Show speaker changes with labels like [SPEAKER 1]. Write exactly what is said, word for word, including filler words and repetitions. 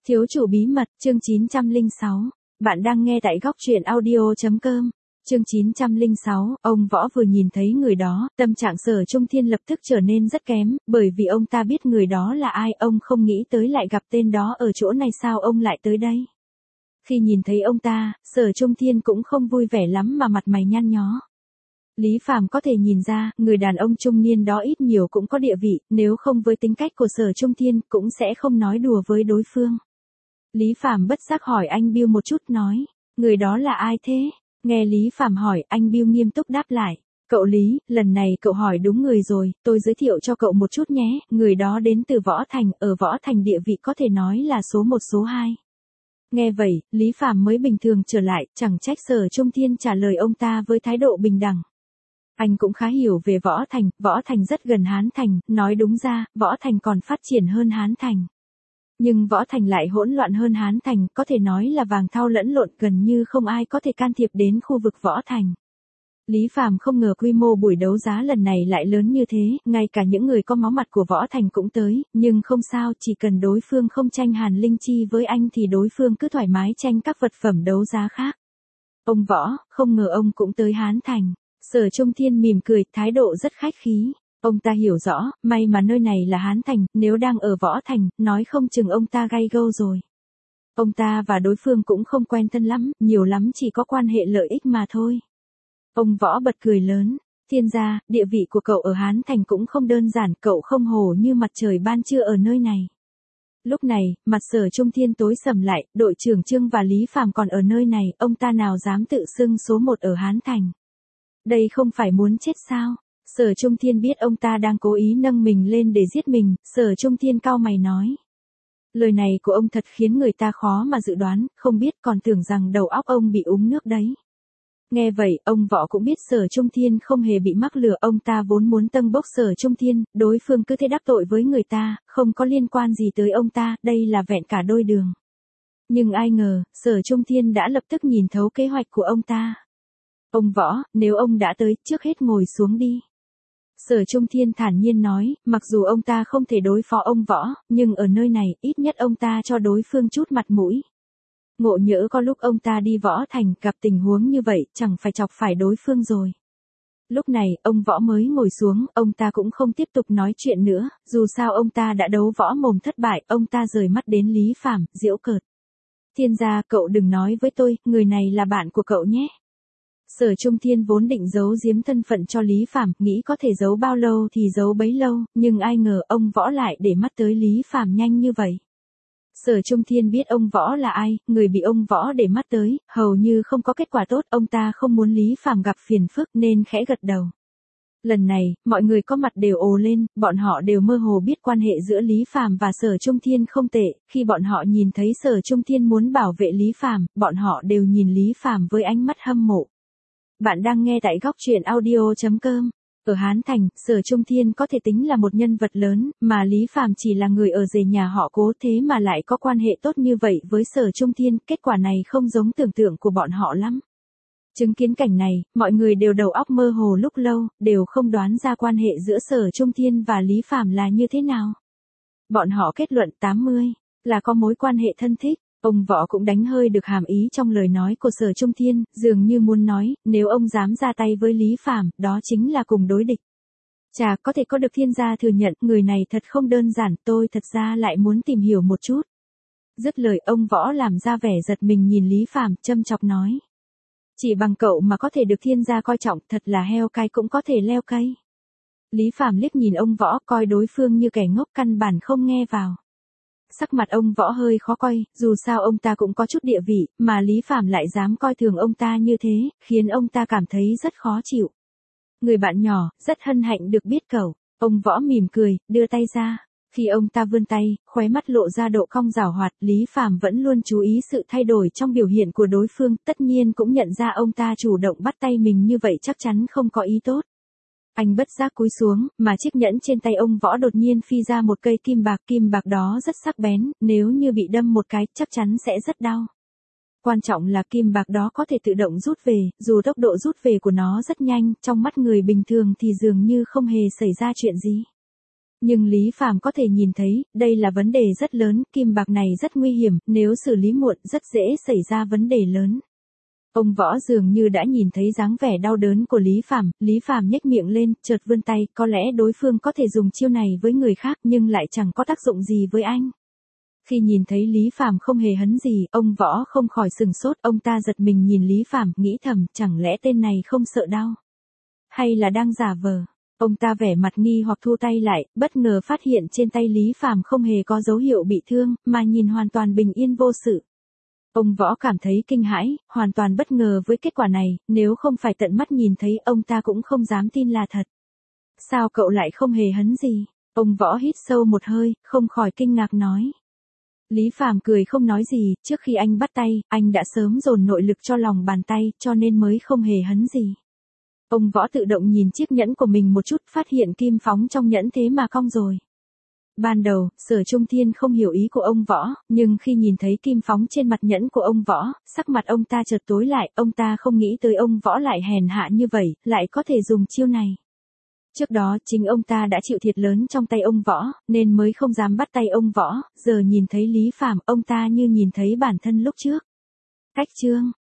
[SPEAKER 1] Thiếu chủ bí mật, chương chín trăm lẻ sáu. Bạn đang nghe tại góc truyện audio.com. Chương chín trăm lẻ sáu, ông Võ vừa nhìn thấy người đó, tâm trạng Sở Trung Thiên lập tức trở nên rất kém, bởi vì ông ta biết người đó là ai, ông không nghĩ tới lại gặp tên đó ở chỗ này, sao ông lại tới đây. Khi nhìn thấy ông ta, Sở Trung Thiên cũng không vui vẻ lắm mà mặt mày nhăn nhó. Lý Phàm có thể nhìn ra, người đàn ông trung niên đó ít nhiều cũng có địa vị, nếu không với tính cách của Sở Trung Thiên, cũng sẽ không nói đùa với đối phương. Lý Phàm bất giác hỏi anh Bill một chút, nói, người đó là ai thế? Nghe Lý Phàm hỏi, anh Bill nghiêm túc đáp lại, cậu Lý, lần này cậu hỏi đúng người rồi, tôi giới thiệu cho cậu một chút nhé, người đó đến từ Võ Thành, ở Võ Thành địa vị có thể nói là số một số hai. Nghe vậy, Lý Phàm mới bình thường trở lại, chẳng trách Sở Trung Thiên trả lời ông ta với thái độ bình đẳng. Anh cũng khá hiểu về Võ Thành, Võ Thành rất gần Hán Thành, nói đúng ra, Võ Thành còn phát triển hơn Hán Thành. Nhưng Võ Thành lại hỗn loạn hơn Hán Thành, có thể nói là vàng thau lẫn lộn, gần như không ai có thể can thiệp đến khu vực Võ Thành. Lý Phàm không ngờ quy mô buổi đấu giá lần này lại lớn như thế, ngay cả những người có máu mặt của Võ Thành cũng tới, nhưng không sao, chỉ cần đối phương không tranh Hàn Linh Chi với anh thì đối phương cứ thoải mái tranh các vật phẩm đấu giá khác. Ông Võ, không ngờ ông cũng tới Hán Thành. Sở Trung Thiên mỉm cười, thái độ rất khách khí. Ông ta hiểu rõ, may mà nơi này là Hán Thành, nếu đang ở Võ Thành, nói không chừng ông ta gay gâu rồi. Ông ta và đối phương cũng không quen thân lắm, nhiều lắm chỉ có quan hệ lợi ích mà thôi. Ông Võ bật cười lớn, Thiên gia, địa vị của cậu ở Hán Thành cũng không đơn giản, cậu không hổ như mặt trời ban trưa ở nơi này. Lúc này, mặt Sở Trung Thiên tối sầm lại, đội trưởng Trương và Lý Phàm còn ở nơi này, ông ta nào dám tự xưng số một ở Hán Thành. Đây không phải muốn chết sao? Sở Trung Thiên biết ông ta đang cố ý nâng mình lên để giết mình, Sở Trung Thiên cau mày nói. Lời này của ông thật khiến người ta khó mà dự đoán, không biết còn tưởng rằng đầu óc ông bị uống nước đấy. Nghe vậy, ông Võ cũng biết Sở Trung Thiên không hề bị mắc lừa, ông ta vốn muốn tâng bốc Sở Trung Thiên, đối phương cứ thế đắc tội với người ta, không có liên quan gì tới ông ta, đây là vẹn cả đôi đường. Nhưng ai ngờ, Sở Trung Thiên đã lập tức nhìn thấu kế hoạch của ông ta. Ông Võ, nếu ông đã tới, trước hết ngồi xuống đi. Sở Trung Thiên thản nhiên nói, mặc dù ông ta không thể đối phó ông Võ, nhưng ở nơi này, ít nhất ông ta cho đối phương chút mặt mũi. Ngộ nhỡ có lúc ông ta đi Võ Thành, gặp tình huống như vậy, chẳng phải chọc phải đối phương rồi. Lúc này, ông Võ mới ngồi xuống, ông ta cũng không tiếp tục nói chuyện nữa, dù sao ông ta đã đấu võ mồm thất bại, ông ta rời mắt đến Lý Phàm, giễu cợt. Thiên gia, cậu đừng nói với tôi, người này là bạn của cậu nhé. Sở Trung Thiên vốn định giấu giếm thân phận cho Lý Phàm, nghĩ có thể giấu bao lâu thì giấu bấy lâu, nhưng ai ngờ ông Võ lại để mắt tới Lý Phàm nhanh như vậy. Sở Trung Thiên biết ông Võ là ai, người bị ông Võ để mắt tới, hầu như không có kết quả tốt, ông ta không muốn Lý Phàm gặp phiền phức nên khẽ gật đầu. Lần này, mọi người có mặt đều ồ lên, bọn họ đều mơ hồ biết quan hệ giữa Lý Phàm và Sở Trung Thiên không tệ, khi bọn họ nhìn thấy Sở Trung Thiên muốn bảo vệ Lý Phàm, bọn họ đều nhìn Lý Phàm với ánh mắt hâm mộ. Bạn đang nghe tại góc truyện audio.com. Ở Hán Thành, Sở Trung Thiên có thể tính là một nhân vật lớn, mà Lý Phàm chỉ là người ở rể nhà họ Cố, thế mà lại có quan hệ tốt như vậy với Sở Trung Thiên, kết quả này không giống tưởng tượng của bọn họ lắm. Chứng kiến cảnh này, mọi người đều đầu óc mơ hồ lúc lâu, đều không đoán ra quan hệ giữa Sở Trung Thiên và Lý Phàm là như thế nào. Bọn họ kết luận tám mươi, là có mối quan hệ thân thích. Ông Võ cũng đánh hơi được hàm ý trong lời nói của Sở Trung Thiên, dường như muốn nói, nếu ông dám ra tay với Lý Phàm, đó chính là cùng đối địch. Chà, có thể có được thiên gia thừa nhận, người này thật không đơn giản, tôi thật ra lại muốn tìm hiểu một chút. Dứt lời, ông Võ làm ra vẻ giật mình nhìn Lý Phàm, châm chọc nói. Chỉ bằng cậu mà có thể được thiên gia coi trọng, thật là heo cay cũng có thể leo cây. Lý Phàm liếc nhìn ông Võ, coi đối phương như kẻ ngốc, căn bản không nghe vào. Sắc mặt ông Võ hơi khó coi, dù sao ông ta cũng có chút địa vị, mà Lý Phàm lại dám coi thường ông ta như thế, khiến ông ta cảm thấy rất khó chịu. Người bạn nhỏ, rất hân hạnh được biết cậu. Ông Võ mỉm cười, đưa tay ra. Khi ông ta vươn tay, khóe mắt lộ ra độ cong giảo hoạt, Lý Phàm vẫn luôn chú ý sự thay đổi trong biểu hiện của đối phương, tất nhiên cũng nhận ra ông ta chủ động bắt tay mình như vậy chắc chắn không có ý tốt. Anh bất giác cúi xuống, mà chiếc nhẫn trên tay ông Võ đột nhiên phi ra một cây kim bạc, kim bạc đó rất sắc bén, nếu như bị đâm một cái, chắc chắn sẽ rất đau. Quan trọng là kim bạc đó có thể tự động rút về, dù tốc độ rút về của nó rất nhanh, trong mắt người bình thường thì dường như không hề xảy ra chuyện gì. Nhưng Lý Phàm có thể nhìn thấy, đây là vấn đề rất lớn, kim bạc này rất nguy hiểm, nếu xử lý muộn rất dễ xảy ra vấn đề lớn. Ông Võ dường như đã nhìn thấy dáng vẻ đau đớn của Lý Phàm, Lý Phàm nhếch miệng lên, chợt vươn tay, có lẽ đối phương có thể dùng chiêu này với người khác nhưng lại chẳng có tác dụng gì với anh. Khi nhìn thấy Lý Phàm không hề hấn gì, ông Võ không khỏi sừng sốt, ông ta giật mình nhìn Lý Phàm, nghĩ thầm, chẳng lẽ tên này không sợ đau? Hay là đang giả vờ? Ông ta vẻ mặt nghi hoặc thu tay lại, bất ngờ phát hiện trên tay Lý Phàm không hề có dấu hiệu bị thương, mà nhìn hoàn toàn bình yên vô sự. Ông Võ cảm thấy kinh hãi, hoàn toàn bất ngờ với kết quả này, nếu không phải tận mắt nhìn thấy ông ta cũng không dám tin là thật. Sao cậu lại không hề hấn gì? Ông Võ hít sâu một hơi, không khỏi kinh ngạc nói. Lý Phàm cười không nói gì, trước khi anh bắt tay, anh đã sớm dồn nội lực cho lòng bàn tay, cho nên mới không hề hấn gì. Ông Võ tự động nhìn chiếc nhẫn của mình một chút, phát hiện kim phóng trong nhẫn thế mà cong rồi. Ban đầu, Sở Trung Thiên không hiểu ý của ông Võ, nhưng khi nhìn thấy kim phóng trên mặt nhẫn của ông Võ, sắc mặt ông ta chợt tối lại, ông ta không nghĩ tới ông Võ lại hèn hạ như vậy, lại có thể dùng chiêu này. Trước đó chính ông ta đã chịu thiệt lớn trong tay ông Võ, nên mới không dám bắt tay ông Võ, giờ nhìn thấy Lý Phàm, ông ta như nhìn thấy bản thân lúc trước. Cách chương